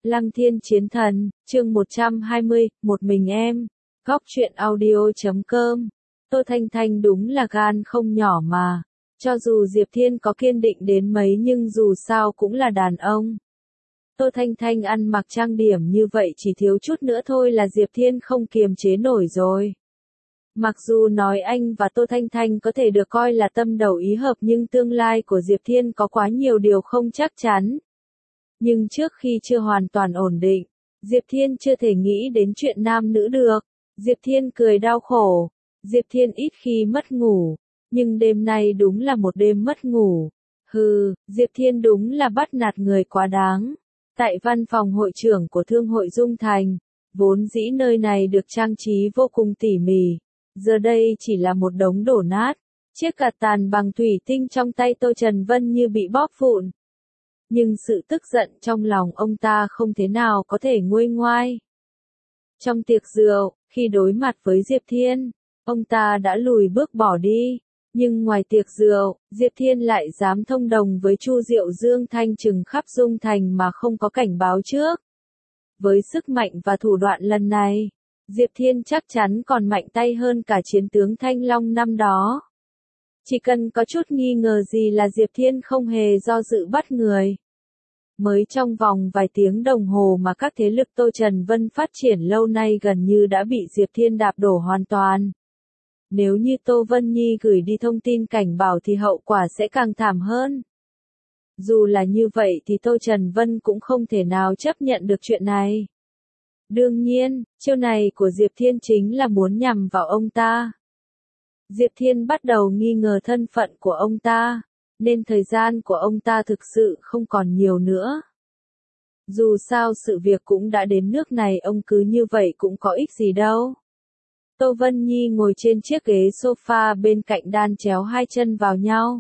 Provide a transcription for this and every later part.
Lăng Thiên Chiến Thần, chương 120, một mình em. Góc truyện audio.com. Tô Thanh Thanh đúng là gan không nhỏ mà. Cho dù Diệp Thiên có kiên định đến mấy nhưng dù sao cũng là đàn ông. Tô Thanh Thanh ăn mặc trang điểm như vậy chỉ thiếu chút nữa thôi là Diệp Thiên không kiềm chế nổi rồi. Mặc dù nói anh và Tô Thanh Thanh có thể được coi là tâm đầu ý hợp nhưng tương lai của Diệp Thiên có quá nhiều điều không chắc chắn. Nhưng trước khi chưa hoàn toàn ổn định, Diệp Thiên chưa thể nghĩ đến chuyện nam nữ được. Diệp Thiên cười đau khổ. Diệp Thiên ít khi mất ngủ, nhưng đêm nay đúng là một đêm mất ngủ. Diệp Thiên đúng là bắt nạt người quá đáng. Tại văn phòng hội trưởng của Thương hội Dung Thành, vốn dĩ nơi này được trang trí vô cùng tỉ mỉ, giờ đây chỉ là một đống đổ nát. Chiếc gạt tàn bằng thủy tinh trong tay Tô Trần Vân như bị bóp vụn. Nhưng sự tức giận trong lòng ông ta không thế nào có thể nguôi ngoai. Trong tiệc rượu, khi đối mặt với Diệp Thiên, ông ta đã lùi bước bỏ đi. Nhưng ngoài tiệc rượu, Diệp Thiên lại dám thông đồng với Chu Diệu Dương thanh trừng khắp Dung Thành mà không có cảnh báo trước. Với sức mạnh và thủ đoạn lần này, Diệp Thiên chắc chắn còn mạnh tay hơn cả chiến tướng Thanh Long năm đó. Chỉ cần có chút nghi ngờ gì là Diệp Thiên không hề do dự bắt người. Mới trong vòng vài tiếng đồng hồ mà các thế lực Tô Trần Vân phát triển lâu nay gần như đã bị Diệp Thiên đạp đổ hoàn toàn. Nếu như Tô Vân Nhi gửi đi thông tin cảnh báo thì hậu quả sẽ càng thảm hơn. Dù là như vậy thì Tô Trần Vân cũng không thể nào chấp nhận được chuyện này. Đương nhiên, chiêu này của Diệp Thiên chính là muốn nhằm vào ông ta. Diệp Thiên bắt đầu nghi ngờ thân phận của ông ta, nên thời gian của ông ta thực sự không còn nhiều nữa. Dù sao sự việc cũng đã đến nước này, ông cứ như vậy cũng có ích gì đâu. Tô Vân Nhi ngồi trên chiếc ghế sofa bên cạnh đan chéo hai chân vào nhau.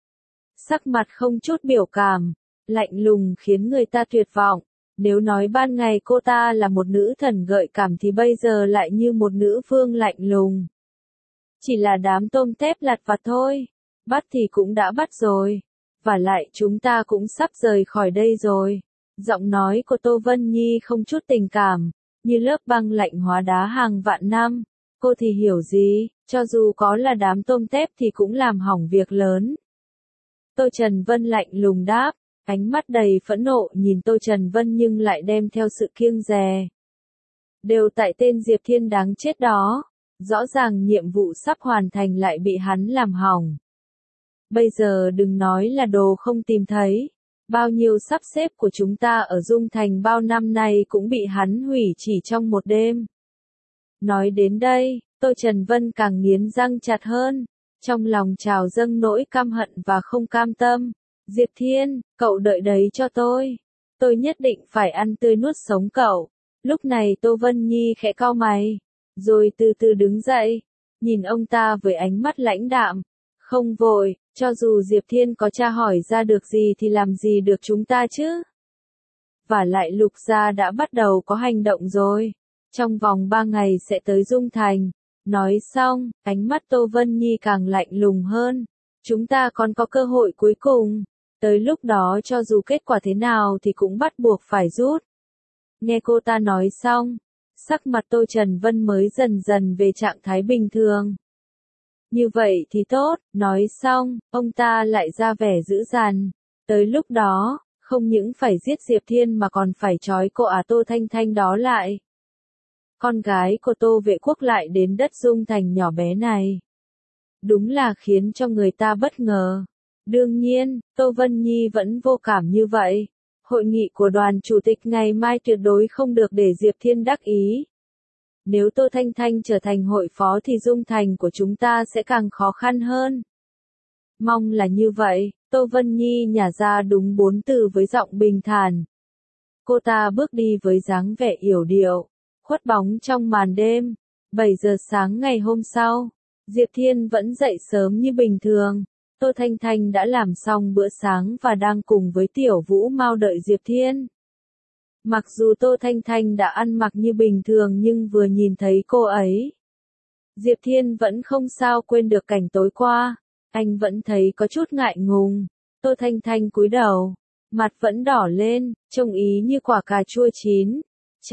Sắc mặt không chút biểu cảm, lạnh lùng khiến người ta tuyệt vọng. Nếu nói ban ngày cô ta là một nữ thần gợi cảm thì bây giờ lại như một nữ vương lạnh lùng. Chỉ là đám tôm tép lặt vặt thôi. Bắt thì cũng đã bắt rồi. Và lại chúng ta cũng sắp rời khỏi đây rồi. Giọng nói của Tô Vân Nhi không chút tình cảm, như lớp băng lạnh hóa đá hàng vạn năm. Cô thì hiểu gì, cho dù có là đám tôm tép thì cũng làm hỏng việc lớn. Tô Trần Vân lạnh lùng đáp, ánh mắt đầy phẫn nộ nhìn Tô Trần Vân nhưng lại đem theo sự kiêng dè. Đều tại tên Diệp Thiên đáng chết đó. Rõ ràng nhiệm vụ sắp hoàn thành lại bị hắn làm hỏng. Bây giờ đừng nói là đồ không tìm thấy. Bao nhiêu sắp xếp của chúng ta ở Dung Thành bao năm nay cũng bị hắn hủy chỉ trong một đêm. Nói đến đây, Tô Trần Vân càng nghiến răng chặt hơn. Trong lòng trào dâng nỗi căm hận và không cam tâm. Diệp Thiên, cậu đợi đấy cho tôi. Tôi nhất định phải ăn tươi nuốt sống cậu. Lúc này Tô Vân Nhi khẽ cau mày, rồi từ từ đứng dậy, nhìn ông ta với ánh mắt lãnh đạm. Không vội, cho dù Diệp Thiên có tra hỏi ra được gì thì làm gì được chúng ta chứ. Và lại Lục gia đã bắt đầu có hành động rồi. Trong vòng 3 ngày sẽ tới Dung Thành. Nói xong, ánh mắt Tô Vân Nhi càng lạnh lùng hơn. Chúng ta còn có cơ hội cuối cùng. Tới lúc đó cho dù kết quả thế nào thì cũng bắt buộc phải rút. Nghe cô ta nói xong, sắc mặt Tô Trần Vân mới dần dần về trạng thái bình thường. Như vậy thì tốt, nói xong, ông ta lại ra vẻ dữ dằn. Tới lúc đó, không những phải giết Diệp Thiên mà còn phải trói cô Tô Thanh Thanh đó lại. Con gái của Tô Vệ Quốc lại đến đất Dung Thành nhỏ bé này. Đúng là khiến cho người ta bất ngờ. Đương nhiên, Tô Vân Nhi vẫn vô cảm như vậy. Hội nghị của đoàn chủ tịch ngày mai tuyệt đối không được để Diệp Thiên đắc ý. Nếu Tô Thanh Thanh trở thành hội phó thì Dung Thành của chúng ta sẽ càng khó khăn hơn. Mong là như vậy, Tô Vân Nhi nhả ra đúng 4 từ với giọng bình thản. Cô ta bước đi với dáng vẻ yểu điệu, khuất bóng trong màn đêm. 7 giờ sáng ngày hôm sau, Diệp Thiên vẫn dậy sớm như bình thường. Tô Thanh Thanh đã làm xong bữa sáng và đang cùng với Tiểu Vũ Mao đợi Diệp Thiên. Mặc dù Tô Thanh Thanh đã ăn mặc như bình thường nhưng vừa nhìn thấy cô ấy, Diệp Thiên vẫn không sao quên được cảnh tối qua. Anh vẫn thấy có chút ngại ngùng. Tô Thanh Thanh cúi đầu, Mặt vẫn đỏ lên, trông ý như quả cà chua chín.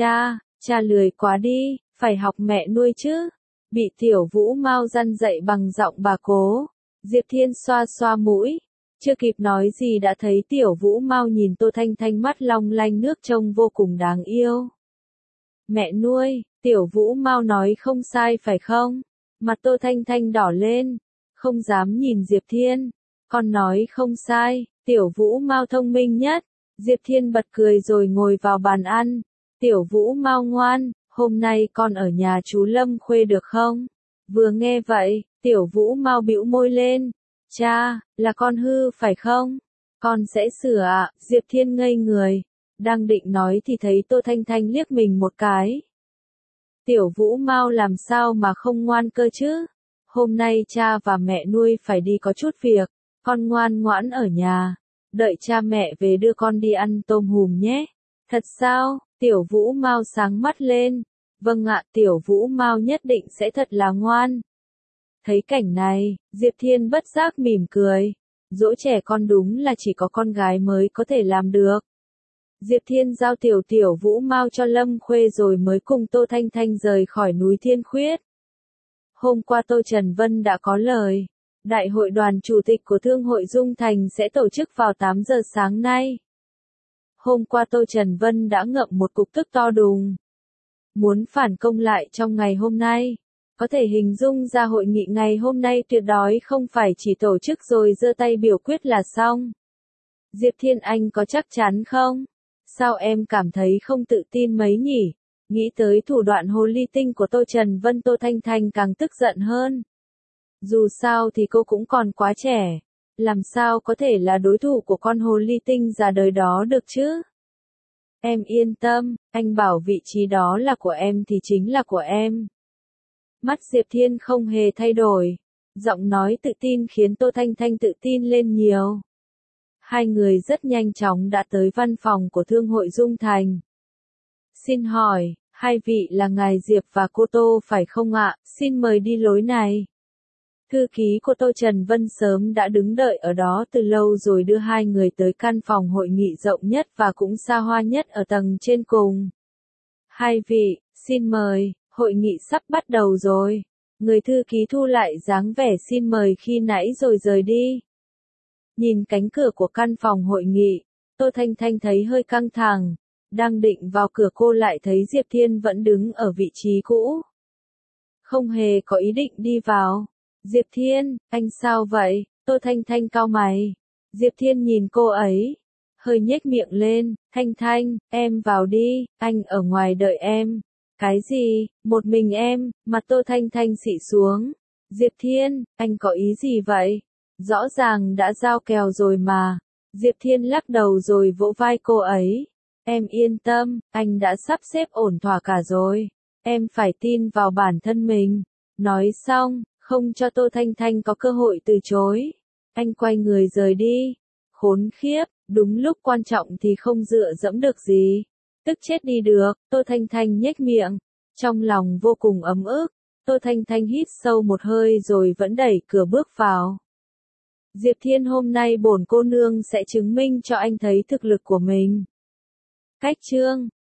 Cha lười quá đi, phải học mẹ nuôi chứ. Bị Tiểu Vũ Mau răn dạy bằng giọng bà cố. Diệp Thiên xoa xoa mũi. Chưa kịp nói gì đã thấy Tiểu Vũ Mau nhìn Tô Thanh Thanh mắt long lanh nước trông vô cùng đáng yêu. Mẹ nuôi, Tiểu Vũ Mau nói không sai phải không? Mặt Tô Thanh Thanh đỏ lên, không dám nhìn Diệp Thiên. Con nói không sai, Tiểu Vũ Mau thông minh nhất. Diệp Thiên bật cười rồi ngồi vào bàn ăn. Tiểu Vũ Mau ngoan, hôm nay con ở nhà chú Lâm Khuê được không? Vừa nghe vậy, Tiểu Vũ Mau bĩu môi lên. Cha, là con hư phải không? Con sẽ sửa ạ. Diệp Thiên ngây người. Đang định nói thì thấy Tô Thanh Thanh liếc mình một cái. Tiểu Vũ Mau làm sao mà không ngoan cơ chứ? Hôm nay cha và mẹ nuôi phải đi có chút việc. Con ngoan ngoãn ở nhà. Đợi cha mẹ về đưa con đi ăn tôm hùm nhé. Thật sao? Tiểu Vũ Mau sáng mắt lên. Vâng ạ, Tiểu Vũ Mau nhất định sẽ thật là ngoan. Thấy cảnh này, Diệp Thiên bất giác mỉm cười. Dỗ trẻ con đúng là chỉ có con gái mới có thể làm được. Diệp Thiên giao Tiểu Vũ Mau cho Lâm Khuê rồi mới cùng Tô Thanh Thanh rời khỏi núi Thiên Khuyết. Hôm qua Tô Trần Vân đã có lời. Đại hội đoàn chủ tịch của Thương hội Dung Thành sẽ tổ chức vào 8 giờ sáng nay. Hôm qua Tô Trần Vân đã ngậm một cục tức to đùng. Muốn phản công lại trong ngày hôm nay. Có thể hình dung ra hội nghị ngày hôm nay tuyệt đối không phải chỉ tổ chức rồi giơ tay biểu quyết là xong. Diệp Thiên Anh có chắc chắn không? Sao em cảm thấy không tự tin mấy nhỉ? Nghĩ tới thủ đoạn hồ ly tinh của Tô Trần Vân, Tô Thanh Thanh càng tức giận hơn. Dù sao thì cô cũng còn quá trẻ. Làm sao có thể là đối thủ của con hồ ly tinh già đời đó được chứ? Em yên tâm, anh bảo vị trí đó là của em thì chính là của em. Mắt Diệp Thiên không hề thay đổi. Giọng nói tự tin khiến Tô Thanh Thanh tự tin lên nhiều. Hai người rất nhanh chóng đã tới văn phòng của Thương hội Dung Thành. Xin hỏi, hai vị là ngài Diệp và cô Tô phải không ạ? Xin mời đi lối này. Thư ký của Tô Trần Vân sớm đã đứng đợi ở đó từ lâu rồi đưa hai người tới căn phòng hội nghị rộng nhất và cũng xa hoa nhất ở tầng trên cùng. Hai vị, xin mời, hội nghị sắp bắt đầu rồi. Người thư ký thu lại dáng vẻ xin mời khi nãy rồi rời đi. Nhìn cánh cửa của căn phòng hội nghị, Tô Thanh Thanh thấy hơi căng thẳng. Đang định vào cửa cô lại thấy Diệp Thiên vẫn đứng ở vị trí cũ. Không hề có ý định đi vào. Diệp Thiên, anh sao vậy? Tô Thanh Thanh cau mày. Diệp Thiên nhìn cô ấy. Hơi nhếch miệng lên. Thanh Thanh, em vào đi, anh ở ngoài đợi em. Cái gì? Một mình em? Mặt Tô Thanh Thanh xị xuống. Diệp Thiên, anh có ý gì vậy? Rõ ràng đã giao kèo rồi mà. Diệp Thiên lắc đầu rồi vỗ vai cô ấy. Em yên tâm, anh đã sắp xếp ổn thỏa cả rồi. Em phải tin vào bản thân mình. Nói xong, không cho Tô Thanh Thanh có cơ hội từ chối. Anh quay người rời đi. Khốn khiếp, đúng lúc quan trọng thì không dựa dẫm được gì. Tức chết đi được, Tô Thanh Thanh nhếch miệng. Trong lòng vô cùng ấm ức. Tô Thanh Thanh hít sâu một hơi rồi vẫn đẩy cửa bước vào. Diệp Thiên hôm nay bổn cô nương sẽ chứng minh cho anh thấy thực lực của mình. Cách chương